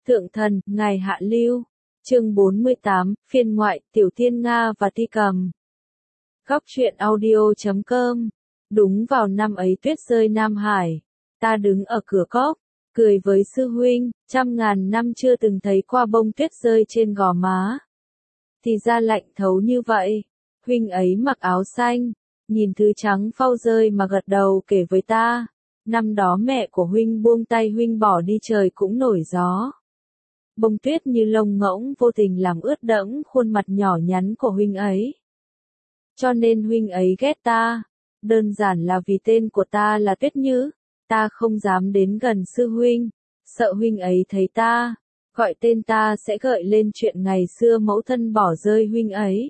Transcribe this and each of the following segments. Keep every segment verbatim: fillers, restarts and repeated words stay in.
Thượng thần, ngài hạ lưu. Chương bốn mươi tám, phiên ngoại, Tiểu Thiên Nga và Ti Cầm. Góc truyện audio chấm com. Đúng vào năm ấy tuyết rơi Nam Hải. Ta đứng ở cửa cốc, cười với sư huynh, trăm ngàn năm chưa từng thấy qua bông tuyết rơi trên gò má. Thì ra lạnh thấu như vậy. Huynh ấy mặc áo xanh, nhìn thứ trắng phau rơi mà gật đầu kể với ta. Năm đó mẹ của huynh buông tay huynh bỏ đi trời cũng nổi gió. Bông tuyết như lông ngỗng vô tình làm ướt đẫm khuôn mặt nhỏ nhắn của huynh ấy. Cho nên huynh ấy ghét ta, đơn giản là vì tên của ta là Tuyết Như. Ta không dám đến gần sư huynh, sợ huynh ấy thấy ta, gọi tên ta sẽ gợi lên chuyện ngày xưa mẫu thân bỏ rơi huynh ấy.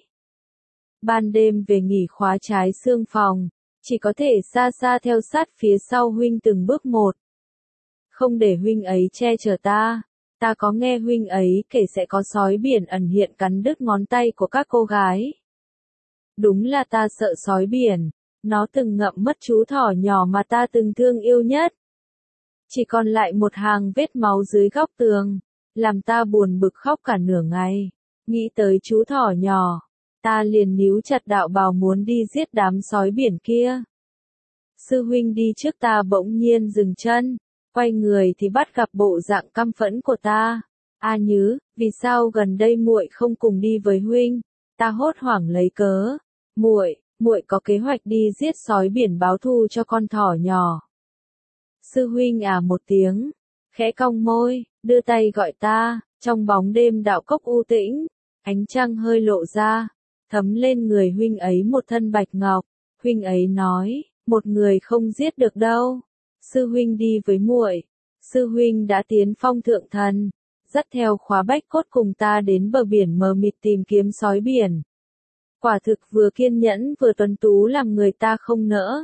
Ban đêm về nghỉ khóa trái xương phòng, chỉ có thể xa xa theo sát phía sau huynh từng bước một. Không để huynh ấy che chở ta, ta có nghe huynh ấy kể sẽ có sói biển ẩn hiện cắn đứt ngón tay của các cô gái. Đúng là ta sợ sói biển, nó từng ngậm mất chú thỏ nhỏ mà ta từng thương yêu nhất. Chỉ còn lại một hàng vết máu dưới góc tường, làm ta buồn bực khóc cả nửa ngày. Nghĩ tới chú thỏ nhỏ, ta liền níu chặt đạo bào muốn đi giết đám sói biển kia. Sư huynh đi trước ta bỗng nhiên dừng chân, quay người thì bắt gặp bộ dạng căm phẫn của ta. A Nhứ, vì sao gần đây muội không cùng đi với huynh? Ta hốt hoảng lấy cớ. Muội, muội có kế hoạch đi giết sói biển báo thù cho con thỏ nhỏ. Sư huynh à một tiếng, khẽ cong môi, đưa tay gọi ta. Trong bóng đêm đạo cốc u tĩnh, ánh trăng hơi lộ ra, thấm lên người huynh ấy một thân bạch ngọc. Huynh ấy nói, một người không giết được đâu. Sư huynh đi với muội. Sư huynh đã tiến phong thượng thần, dắt theo khóa bách cốt cùng ta đến bờ biển mờ mịt tìm kiếm sói biển. Quả thực vừa kiên nhẫn vừa tuấn tú làm người ta không nỡ.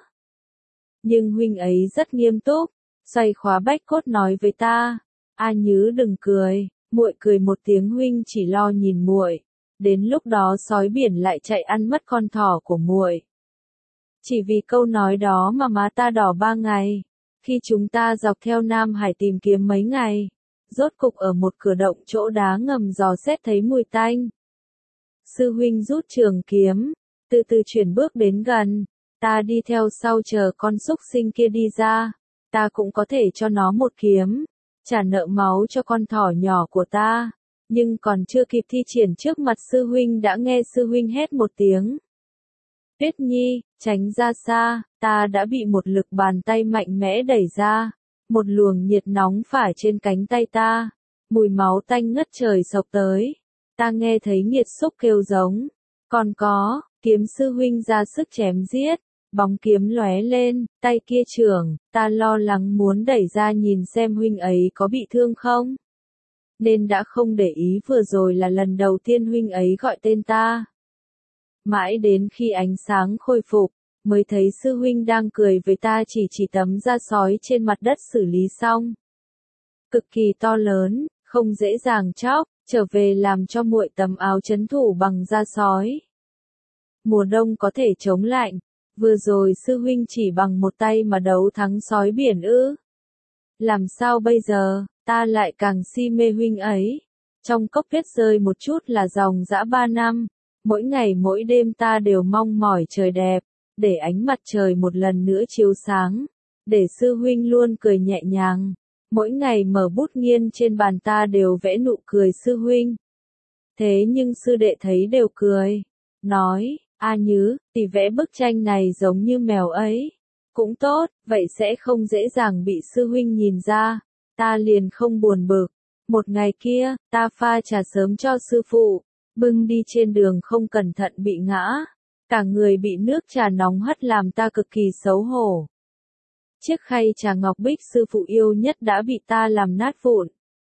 Nhưng huynh ấy rất nghiêm túc, xoay khóa bách cốt nói với ta, A Nhứ đừng cười. Muội cười một tiếng huynh chỉ lo nhìn muội, đến lúc đó sói biển lại chạy ăn mất con thỏ của muội. Chỉ vì câu nói đó mà má ta đỏ ba ngày. Khi chúng ta dọc theo Nam Hải tìm kiếm mấy ngày, rốt cục ở một cửa động chỗ đá ngầm dò xét thấy mùi tanh. Sư huynh rút trường kiếm, từ từ chuyển bước đến gần, ta đi theo sau chờ con súc sinh kia đi ra, ta cũng có thể cho nó một kiếm, trả nợ máu cho con thỏ nhỏ của ta, nhưng còn chưa kịp thi triển trước mặt sư huynh đã nghe sư huynh hét một tiếng. Tuyết Nhi, tránh ra xa, ta đã bị một lực bàn tay mạnh mẽ đẩy ra, một luồng nhiệt nóng phả trên cánh tay ta, mùi máu tanh ngất trời sộc tới, ta nghe thấy nghiệt xúc kêu giống, còn có, kiếm sư huynh ra sức chém giết, bóng kiếm lóe lên, tay kia chưởng, ta lo lắng muốn đẩy ra nhìn xem huynh ấy có bị thương không, nên đã không để ý vừa rồi là lần đầu tiên huynh ấy gọi tên ta. Mãi đến khi ánh sáng khôi phục, mới thấy sư huynh đang cười với ta chỉ chỉ tấm da sói trên mặt đất xử lý xong. Cực kỳ to lớn, không dễ dàng chóc, trở về làm cho muội tấm áo trấn thủ bằng da sói. Mùa đông có thể chống lạnh, vừa rồi sư huynh chỉ bằng một tay mà đấu thắng sói biển ư. Làm sao bây giờ, ta lại càng si mê huynh ấy. Trong cốc tuyết rơi một chút là dòng dã ba năm. Mỗi ngày mỗi đêm ta đều mong mỏi trời đẹp, để ánh mặt trời một lần nữa chiếu sáng, để sư huynh luôn cười nhẹ nhàng. Mỗi ngày mở bút nghiên trên bàn ta đều vẽ nụ cười sư huynh. Thế nhưng sư đệ thấy đều cười, nói, A Nhứ, thì vẽ bức tranh này giống như mèo ấy. Cũng tốt, vậy sẽ không dễ dàng bị sư huynh nhìn ra. Ta liền không buồn bực. Một ngày kia, ta pha trà sớm cho sư phụ. Bưng đi trên đường không cẩn thận bị ngã, cả người bị nước trà nóng hất làm ta cực kỳ xấu hổ. Chiếc khay trà ngọc bích sư phụ yêu nhất đã bị ta làm nát vụn.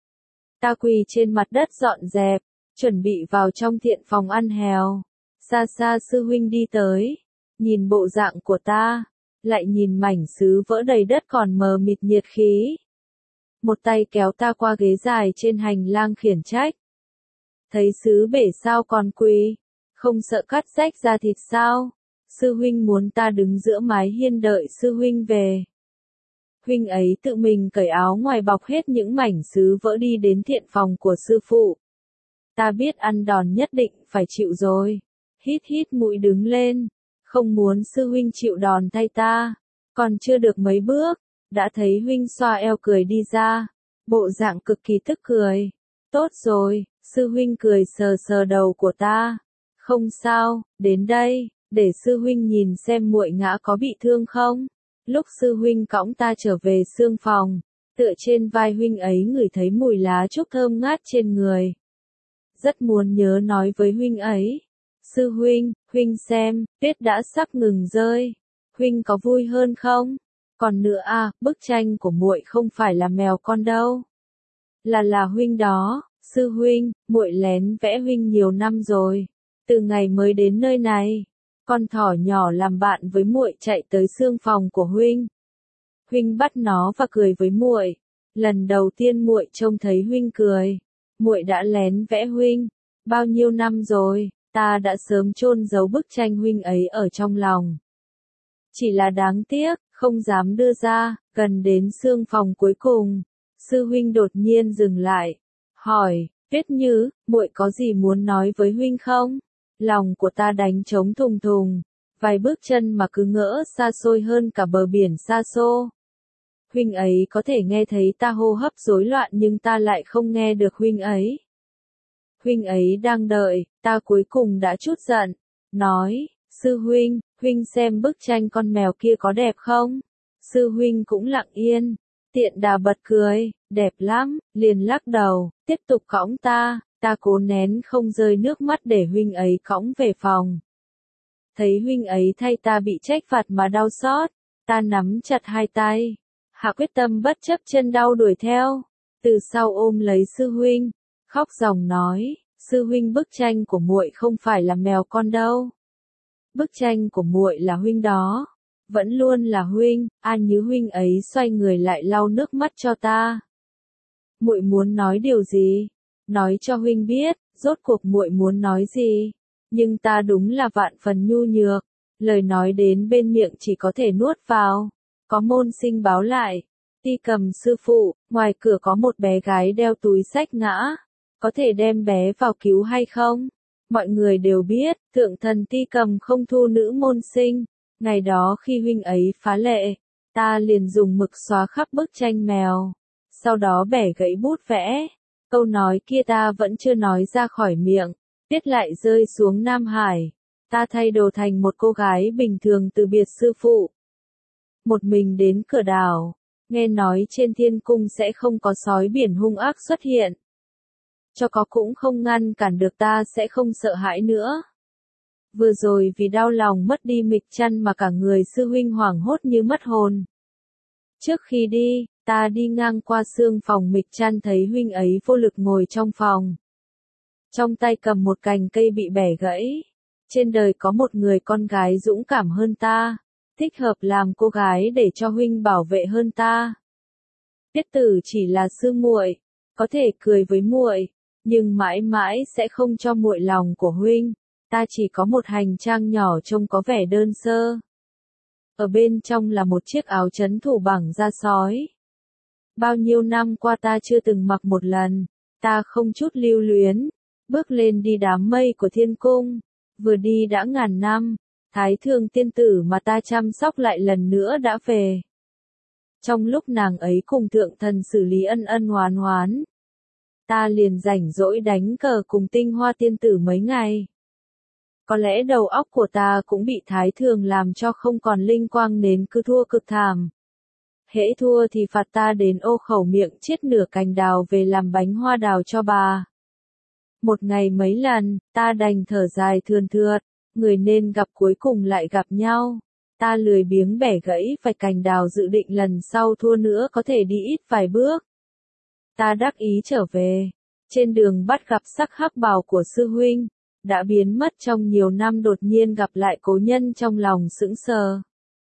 Ta quỳ trên mặt đất dọn dẹp, chuẩn bị vào trong thiện phòng ăn hèo. Xa xa sư huynh đi tới, nhìn bộ dạng của ta, lại nhìn mảnh sứ vỡ đầy đất còn mờ mịt nhiệt khí. Một tay kéo ta qua ghế dài trên hành lang khiển trách. Thấy sứ bể sao còn quỳ, không sợ cắt rách ra thịt sao? Sư huynh muốn ta đứng giữa mái hiên đợi sư huynh về. Huynh ấy tự mình cởi áo ngoài bọc hết những mảnh sứ vỡ đi đến thiện phòng của sư phụ. Ta biết ăn đòn nhất định phải chịu rồi. Hít hít mũi đứng lên. Không muốn sư huynh chịu đòn thay ta. Còn chưa được mấy bước, đã thấy huynh xoa eo cười đi ra. Bộ dạng cực kỳ tức cười. Tốt rồi, sư huynh cười sờ sờ đầu của ta. Không sao, đến đây, để sư huynh nhìn xem muội ngã có bị thương không. Lúc sư huynh cõng ta trở về xương phòng, tựa trên vai huynh ấy ngửi thấy mùi lá trúc thơm ngát trên người. Rất muốn nhớ nói với huynh ấy. Sư huynh, huynh xem, tuyết đã sắp ngừng rơi. Huynh có vui hơn không? Còn nữa à, bức tranh của muội không phải là mèo con đâu. Là là huynh đó, sư huynh, muội lén vẽ huynh nhiều năm rồi. Từ ngày mới đến nơi này, con thỏ nhỏ làm bạn với muội chạy tới xương phòng của huynh. Huynh bắt nó và cười với muội. Lần đầu tiên muội trông thấy huynh cười, muội đã lén vẽ huynh. Bao nhiêu năm rồi, ta đã sớm chôn giấu bức tranh huynh ấy ở trong lòng. Chỉ là đáng tiếc, không dám đưa ra. Gần đến xương phòng cuối cùng, sư huynh đột nhiên dừng lại, hỏi, Tuyết Như, muội có gì muốn nói với huynh không? Lòng của ta đánh trống thùng thùng, vài bước chân mà cứ ngỡ xa xôi hơn cả bờ biển xa xô. Huynh ấy có thể nghe thấy ta hô hấp rối loạn nhưng ta lại không nghe được huynh ấy. Huynh ấy đang đợi, ta cuối cùng đã chút giận, nói, sư huynh, huynh xem bức tranh con mèo kia có đẹp không? Sư huynh cũng lặng yên, tiện đà bật cười, đẹp lắm, liền lắc đầu, tiếp tục cõng ta, ta cố nén không rơi nước mắt để huynh ấy cõng về phòng. Thấy huynh ấy thay ta bị trách phạt mà đau xót, ta nắm chặt hai tay, hạ quyết tâm bất chấp chân đau đuổi theo, từ sau ôm lấy sư huynh, khóc ròng nói, sư huynh bức tranh của muội không phải là mèo con đâu. Bức tranh của muội là huynh đó. Vẫn luôn là huynh, a nhứ huynh ấy xoay người lại lau nước mắt cho ta. Muội muốn nói điều gì? Nói cho huynh biết, rốt cuộc muội muốn nói gì? Nhưng ta đúng là vạn phần nhu nhược, lời nói đến bên miệng chỉ có thể nuốt vào. Có môn sinh báo lại, Ti Cầm sư phụ, ngoài cửa có một bé gái đeo túi xách ngã, có thể đem bé vào cứu hay không? Mọi người đều biết, thượng thần Ti Cầm không thu nữ môn sinh. Ngày đó khi huynh ấy phá lệ, ta liền dùng mực xóa khắp bức tranh mèo, sau đó bẻ gãy bút vẽ. Câu nói kia ta vẫn chưa nói ra khỏi miệng, tiết lại rơi xuống Nam Hải. Ta thay đồ thành một cô gái bình thường từ biệt sư phụ. Một mình đến cửa đảo, nghe nói trên thiên cung sẽ không có sói biển hung ác xuất hiện. Cho có cũng không ngăn cản được ta sẽ không sợ hãi nữa. Vừa rồi vì đau lòng mất đi Mịch Chăn mà cả người sư huynh hoảng hốt như mất hồn. Trước khi đi, ta đi ngang qua xương phòng Mịch Chăn thấy huynh ấy vô lực ngồi trong phòng. Trong tay cầm một cành cây bị bẻ gãy. Trên đời có một người con gái dũng cảm hơn ta, thích hợp làm cô gái để cho huynh bảo vệ hơn ta. Tiết Tử chỉ là sư muội, có thể cười với muội, nhưng mãi mãi sẽ không cho muội lòng của huynh. Ta chỉ có một hành trang nhỏ trông có vẻ đơn sơ. Ở bên trong là một chiếc áo trấn thủ bằng da sói. Bao nhiêu năm qua ta chưa từng mặc một lần, ta không chút lưu luyến, bước lên đi đám mây của thiên cung, vừa đi đã ngàn năm, Thái Thường tiên tử mà ta chăm sóc lại lần nữa đã về. Trong lúc nàng ấy cùng thượng thần xử lý ân ân hoán hoán, ta liền rảnh rỗi đánh cờ cùng Tinh Hoa tiên tử mấy ngày. Có lẽ đầu óc của ta cũng bị Thái Thường làm cho không còn linh quang nên cứ thua cực thảm. Hễ thua thì phạt ta đến ô khẩu miệng chiết nửa cành đào về làm bánh hoa đào cho bà. Một ngày mấy lần, ta đành thở dài thườn thượt, người nên gặp cuối cùng lại gặp nhau. Ta lười biếng bẻ gãy vài cành đào dự định lần sau thua nữa có thể đi ít vài bước. Ta đắc ý trở về, trên đường bắt gặp sắc hắc bào của sư huynh. Đã biến mất trong nhiều năm đột nhiên gặp lại cố nhân trong lòng sững sờ.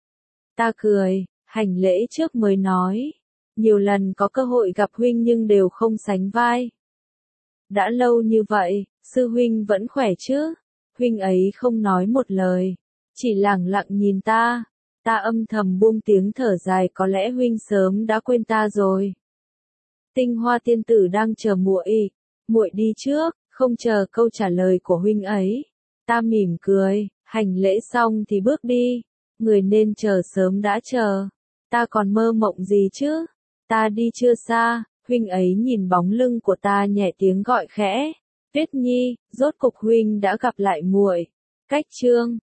Ta cười, hành lễ trước mới nói. Nhiều lần có cơ hội gặp huynh nhưng đều không sánh vai. Đã lâu như vậy, sư huynh vẫn khỏe chứ? Huynh ấy không nói một lời, chỉ lặng lặng nhìn ta. Ta âm thầm buông tiếng thở dài, có lẽ huynh sớm đã quên ta rồi. Tinh Hoa tiên tử đang chờ muội, muội đi trước, không chờ câu trả lời của huynh ấy. Ta mỉm cười, hành lễ xong thì bước đi, người nên chờ sớm đã chờ. Ta còn mơ mộng gì chứ? Ta đi chưa xa, huynh ấy nhìn bóng lưng của ta nhẹ tiếng gọi khẽ. Tuyết Nhi, rốt cục huynh đã gặp lại muội. Cách chương